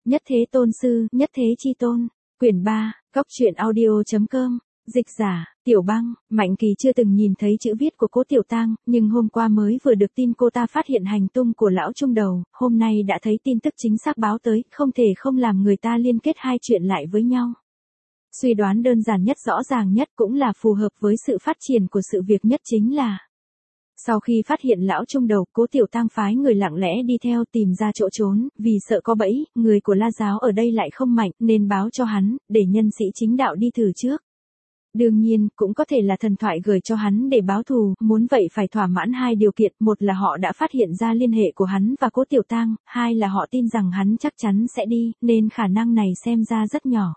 Nhất thế tôn sư, nhất thế chi tôn. Quyển 3, Cóc truyện audio.com. Dịch giả, Tiểu Băng. Mạnh Kỳ chưa từng nhìn thấy chữ viết của Cố Tiểu Tang, nhưng hôm qua mới vừa được tin cô ta phát hiện hành tung của lão trung đầu, hôm nay đã thấy tin tức chính xác báo tới, không thể không làm người ta liên kết hai chuyện lại với nhau. Suy đoán đơn giản nhất, rõ ràng nhất, cũng là phù hợp với sự phát triển của sự việc nhất, chính là sau khi phát hiện lão trung đầu, Cố Tiểu Tang phái người lặng lẽ đi theo tìm ra chỗ trốn, vì sợ có bẫy, người của La giáo ở đây lại không mạnh, nên báo cho hắn, để nhân sĩ chính đạo đi thử trước. Đương nhiên, cũng có thể là thần thoại gửi cho hắn để báo thù, muốn vậy phải thỏa mãn hai điều kiện, một là họ đã phát hiện ra liên hệ của hắn và Cố Tiểu Tang, hai là họ tin rằng hắn chắc chắn sẽ đi, nên khả năng này xem ra rất nhỏ.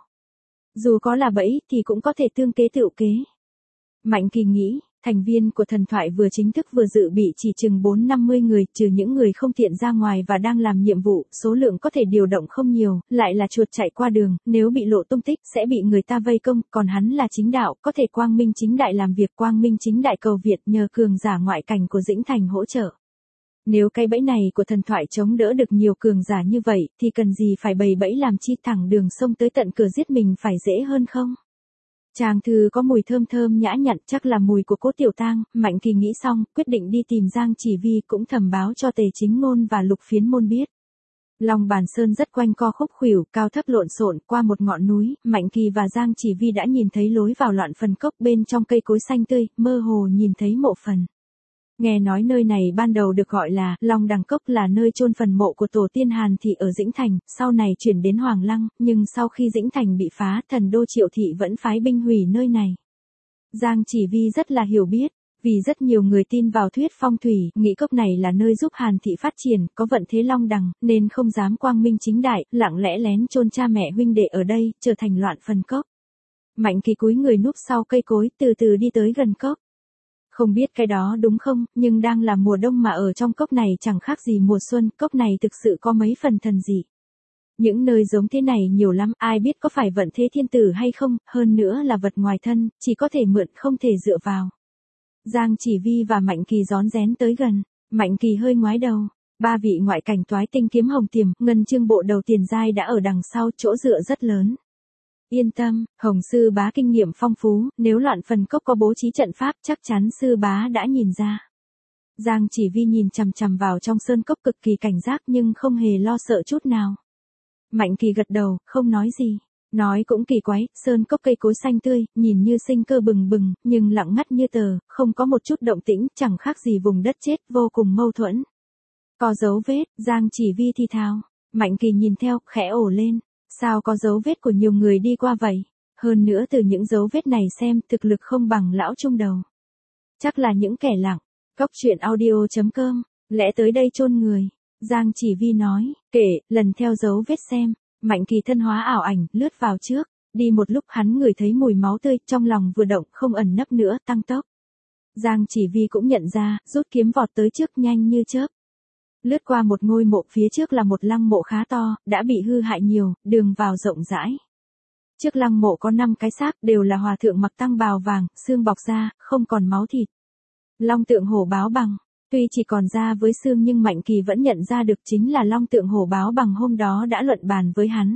Dù có là bẫy thì cũng có thể tương kế tựu kế. Mạnh Kỳ nghĩ, thành viên của thần thoại vừa chính thức vừa dự bị chỉ chừng 4-50 người, trừ những người không tiện ra ngoài và đang làm nhiệm vụ, số lượng có thể điều động không nhiều, lại là chuột chạy qua đường, nếu bị lộ tung tích sẽ bị người ta vây công, còn hắn là chính đạo, có thể quang minh chính đại làm việc, quang minh chính đại cầu Việt, nhờ cường giả ngoại cảnh của Dĩnh Thành hỗ trợ. Nếu cái bẫy này của thần thoại chống đỡ được nhiều cường giả như vậy, thì cần gì phải bày bẫy làm chi, thẳng đường sông tới tận cửa giết mình phải dễ hơn không? Tràng thư có mùi thơm thơm nhã nhặn, chắc là mùi của Cố Tiểu Tang. Mạnh Kỳ nghĩ xong, quyết định đi tìm Giang Chỉ Vi, cũng thầm báo cho Tề Chính Ngôn và Lục Phiến Môn biết. Long Bàn Sơn rất quanh co khúc khuỷu, cao thấp lộn xộn, qua một ngọn núi, Mạnh Kỳ và Giang Chỉ Vi đã nhìn thấy lối vào loạn phần cốc, bên trong cây cối xanh tươi, mơ hồ nhìn thấy mộ phần. Nghe nói nơi này ban đầu được gọi là Long Đằng Cốc, là nơi chôn phần mộ của tổ tiên Hàn Thị ở Dĩnh Thành, sau này chuyển đến Hoàng Lăng, nhưng sau khi Dĩnh Thành bị phá, thần đô Triệu Thị vẫn phái binh hủy nơi này. Giang Chỉ Vi rất là hiểu biết, vì rất nhiều người tin vào thuyết phong thủy, nghĩ cốc này là nơi giúp Hàn Thị phát triển, có vận thế long đằng, nên không dám quang minh chính đại, lặng lẽ lén chôn cha mẹ huynh đệ ở đây, trở thành loạn phần cốc. Mạnh Kỳ cúi người núp sau cây cối, từ từ đi tới gần cốc. Không biết cái đó đúng không, nhưng đang là mùa đông mà ở trong cốc này chẳng khác gì mùa xuân, cốc này thực sự có mấy phần thần dị. Những nơi giống thế này nhiều lắm, ai biết có phải vận thế thiên tử hay không, hơn nữa là vật ngoài thân, chỉ có thể mượn không thể dựa vào. Giang Chỉ Vi và Mạnh Kỳ rón rén tới gần, Mạnh Kỳ hơi ngoái đầu, ba vị ngoại cảnh toái tinh kiếm hồng tiềm, ngân chương bộ đầu tiền giai đã ở đằng sau, chỗ dựa rất lớn. Yên tâm, Hồng sư bá kinh nghiệm phong phú, nếu loạn phần cốc có bố trí trận pháp chắc chắn sư bá đã nhìn ra. Giang Chỉ Vi nhìn chằm chằm vào trong sơn cốc cực kỳ cảnh giác nhưng không hề lo sợ chút nào. Mạnh Kỳ gật đầu, không nói gì. Nói cũng kỳ quái, sơn cốc cây cối xanh tươi, nhìn như sinh cơ bừng bừng, nhưng lặng ngắt như tờ, không có một chút động tĩnh, chẳng khác gì vùng đất chết, vô cùng mâu thuẫn. Có dấu vết, Giang Chỉ Vi thì thào. Mạnh Kỳ nhìn theo, khẽ ồ lên. Sao có dấu vết của nhiều người đi qua vậy? Hơn nữa từ những dấu vết này xem, thực lực không bằng lão trung đầu. Chắc là những kẻ lặng. Cóc truyện audio.com. Lẽ tới đây chôn người. Giang Chỉ Vi nói, kể, lần theo dấu vết xem. Mạnh Kỳ thân hóa ảo ảnh, lướt vào trước. Đi một lúc hắn ngửi thấy mùi máu tươi, trong lòng vừa động, không ẩn nấp nữa, tăng tốc. Giang Chỉ Vi cũng nhận ra, rút kiếm vọt tới trước nhanh như chớp. Lướt qua một ngôi mộ, phía trước là một lăng mộ khá to, đã bị hư hại nhiều, đường vào rộng rãi. Trước lăng mộ có 5 cái xác, đều là hòa thượng mặc tăng bào vàng, xương bọc da, không còn máu thịt. Long Tượng Hổ Báo Bằng, tuy chỉ còn da với xương nhưng Mạnh Kỳ vẫn nhận ra được chính là Long Tượng Hổ Báo Bằng hôm đó đã luận bàn với hắn.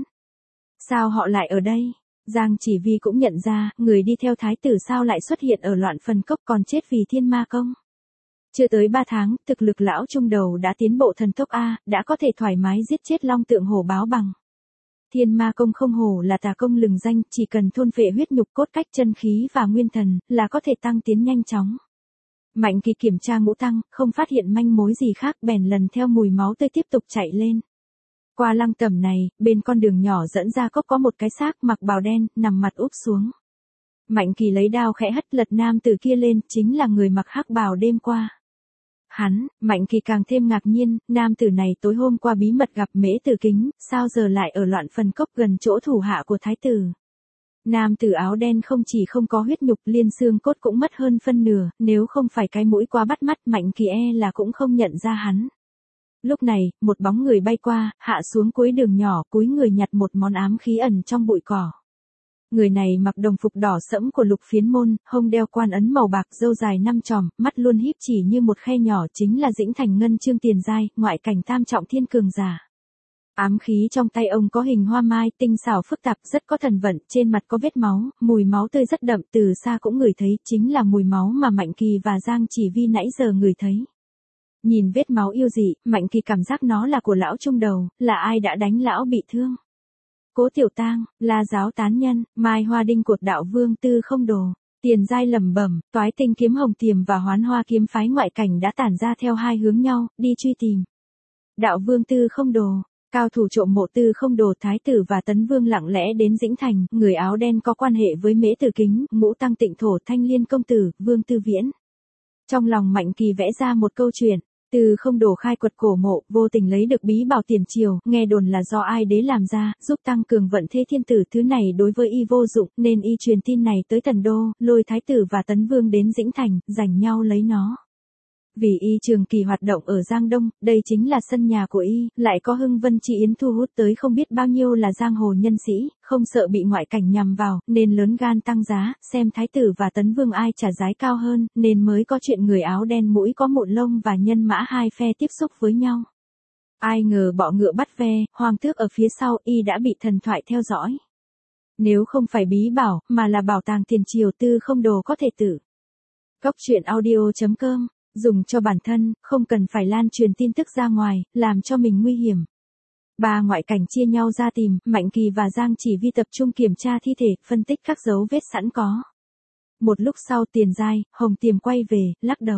Sao họ lại ở đây? Giang Chỉ Vi cũng nhận ra, người đi theo thái tử sao lại xuất hiện ở loạn phần cốc, còn chết vì thiên ma công. Chưa tới 3 tháng, thực lực lão trung đầu đã tiến bộ thần tốc A, đã có thể thoải mái giết chết Long Tượng Hổ Báo Bằng. Thiên ma công không hổ là tà công lừng danh, chỉ cần thôn phệ huyết nhục cốt cách chân khí và nguyên thần, là có thể tăng tiến nhanh chóng. Mạnh Kỳ kiểm tra ngũ tăng, không phát hiện manh mối gì khác, bèn lần theo mùi máu tươi tiếp tục chạy lên. Qua lăng tẩm này, bên con đường nhỏ dẫn ra cốc có một cái xác mặc bào đen, nằm mặt úp xuống. Mạnh Kỳ lấy đao khẽ hất lật nam tử kia lên, chính là người mặc hắc bào đêm qua. Hắn, Mạnh Kỳ càng thêm ngạc nhiên, nam tử này tối hôm qua bí mật gặp Mễ Tử Kính, sao giờ lại ở loạn phần cốc gần chỗ thủ hạ của thái tử. Nam tử áo đen không chỉ không có huyết nhục, liên xương cốt cũng mất hơn phân nửa, nếu không phải cái mũi quá bắt mắt, Mạnh Kỳ là cũng không nhận ra hắn. Lúc này, một bóng người bay qua, hạ xuống cuối đường nhỏ, cúi người nhặt một món ám khí ẩn trong bụi cỏ. Người này mặc đồng phục đỏ sẫm của Lục Phiến Môn, hông đeo quan ấn màu bạc, râu dài 5 chòm, mắt luôn híp chỉ như một khe nhỏ, chính là Dĩnh Thành ngân chương tiền giai, ngoại cảnh tam trọng thiên cường giả. Ám khí trong tay ông có hình hoa mai, tinh xảo phức tạp, rất có thần vận, trên mặt có vết máu, mùi máu tươi rất đậm, từ xa cũng ngửi thấy, chính là mùi máu mà Mạnh Kỳ và Giang Chỉ Vi nãy giờ ngửi thấy. Nhìn vết máu yêu dị, Mạnh Kỳ cảm giác nó là của lão trung đầu, là ai đã đánh lão bị thương. Cố Tiểu Tang, La Giáo tán nhân, Mai Hoa Đinh cột đạo vương Tư Không Đồ. Tiền Giai lẩm bẩm, Toái Tinh kiếm Hồng Tiềm và Hoán Hoa kiếm phái ngoại cảnh đã tản ra theo hai hướng nhau, đi truy tìm. Đạo vương Tư Không Đồ, cao thủ trộm mộ Tư Không Đồ thái tử và tấn vương lặng lẽ đến Dĩnh Thành, người áo đen có quan hệ với Mễ Tử Kính, Ngũ Tăng Tịnh Thổ, Thanh Liên công tử, Vương Tư Viễn. Trong lòng Mạnh Kỳ vẽ ra một câu chuyện. Tư Không Đồ khai quật cổ mộ, vô tình lấy được bí bảo tiền triều, nghe đồn là do ai đế làm ra, giúp tăng cường vận thế thiên tử, thứ này đối với y vô dụng, nên y truyền tin này tới Thần Đô, lôi thái tử và tấn vương đến Dĩnh Thành, giành nhau lấy nó. Vì y trường kỳ hoạt động ở Giang Đông, đây chính là sân nhà của y, lại có Hưng Vân Chi Yến thu hút tới không biết bao nhiêu là giang hồ nhân sĩ, không sợ bị ngoại cảnh nhằm vào, nên lớn gan tăng giá, xem thái tử và tấn vương ai trả giá cao hơn, nên mới có chuyện người áo đen mũi có mụn lông và nhân mã hai phe tiếp xúc với nhau. Ai ngờ bọ ngựa bắt ve, hoàng tước ở phía sau, y đã bị thần thoại theo dõi. Nếu không phải bí bảo, mà là bảo tàng tiền triều, Tư Không Đồ có thể tử. Cốc truyện audio.com, dùng cho bản thân, không cần phải lan truyền tin tức ra ngoài, làm cho mình nguy hiểm. Ba ngoại cảnh chia nhau ra tìm, Mạnh Kỳ và Giang Chỉ Vi tập trung kiểm tra thi thể, phân tích các dấu vết sẵn có. Một lúc sau Tiền Giai, Hồng Tiềm quay về, lắc đầu.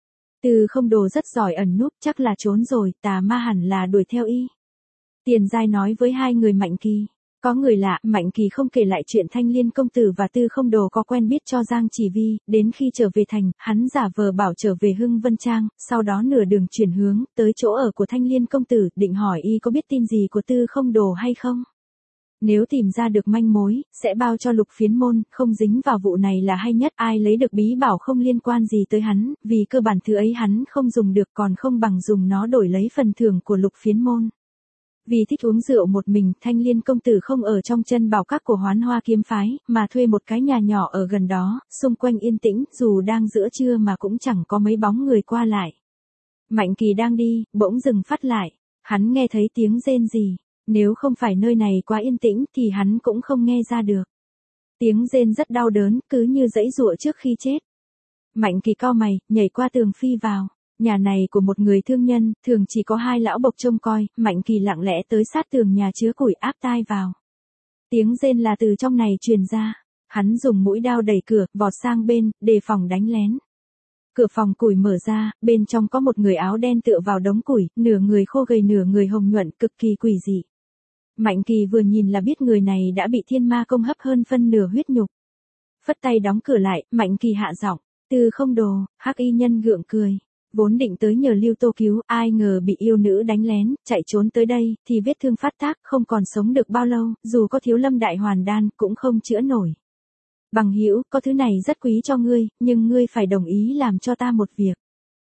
Tư Không Đồ rất giỏi ẩn núp, chắc là trốn rồi, tà ma hẳn là đuổi theo y. Tiền Giai nói với hai người Mạnh Kỳ. Có người lạ, Mạnh Kỳ không kể lại chuyện Thanh Liên công tử và Tư Không Đồ có quen biết cho Giang Chỉ Vi, đến khi trở về thành, hắn giả vờ bảo trở về Hưng Vân Trang, sau đó nửa đường chuyển hướng, tới chỗ ở của Thanh Liên công tử, định hỏi y có biết tin gì của Tư Không Đồ hay không. Nếu tìm ra được manh mối, sẽ bao cho Lục Phiến Môn, không dính vào vụ này là hay nhất, ai lấy được bí bảo không liên quan gì tới hắn, vì cơ bản thứ ấy hắn không dùng được, còn không bằng dùng nó đổi lấy phần thưởng của Lục Phiến Môn. Vì thích uống rượu một mình, Thanh Liên công tử không ở trong chân bảo các của Hoán Hoa kiếm phái, mà thuê một cái nhà nhỏ ở gần đó, xung quanh yên tĩnh, dù đang giữa trưa mà cũng chẳng có mấy bóng người qua lại. Mạnh Kỳ đang đi, bỗng dừng phát lại, hắn nghe thấy tiếng rên rỉ, nếu không phải nơi này quá yên tĩnh thì hắn cũng không nghe ra được. Tiếng rên rất đau đớn, cứ như giãy giụa trước khi chết. Mạnh Kỳ cau mày, nhảy qua tường phi vào. Nhà này của một người thương nhân, thường chỉ có hai lão bộc trông coi, Mạnh Kỳ lặng lẽ tới sát tường nhà chứa củi áp tai vào. Tiếng rên là từ trong này truyền ra. Hắn dùng mũi dao đẩy cửa, vọt sang bên, đề phòng đánh lén. Cửa phòng củi mở ra, bên trong có một người áo đen tựa vào đống củi, nửa người khô gầy nửa người hồng nhuận, cực kỳ quỷ dị. Mạnh Kỳ vừa nhìn là biết người này đã bị thiên ma công hấp hơn phân nửa huyết nhục. Phất tay đóng cửa lại, Mạnh Kỳ hạ giọng, Tư Không Đồ. Hắc y nhân gượng cười. Vốn định tới nhờ Lưu Tô cứu, ai ngờ bị yêu nữ đánh lén, chạy trốn tới đây, thì vết thương phát tác, không còn sống được bao lâu, dù có thiếu Lâm Đại Hoàn Đan, cũng không chữa nổi. Bằng hữu, có thứ này rất quý cho ngươi, nhưng ngươi phải đồng ý làm cho ta một việc.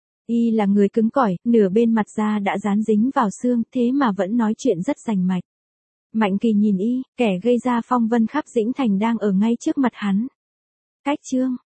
Y là người cứng cỏi, nửa bên mặt da đã dán dính vào xương, thế mà vẫn nói chuyện rất rành mạch. Mạnh Kỳ nhìn y, kẻ gây ra phong vân khắp Dĩnh Thành đang ở ngay trước mặt hắn. Cách chương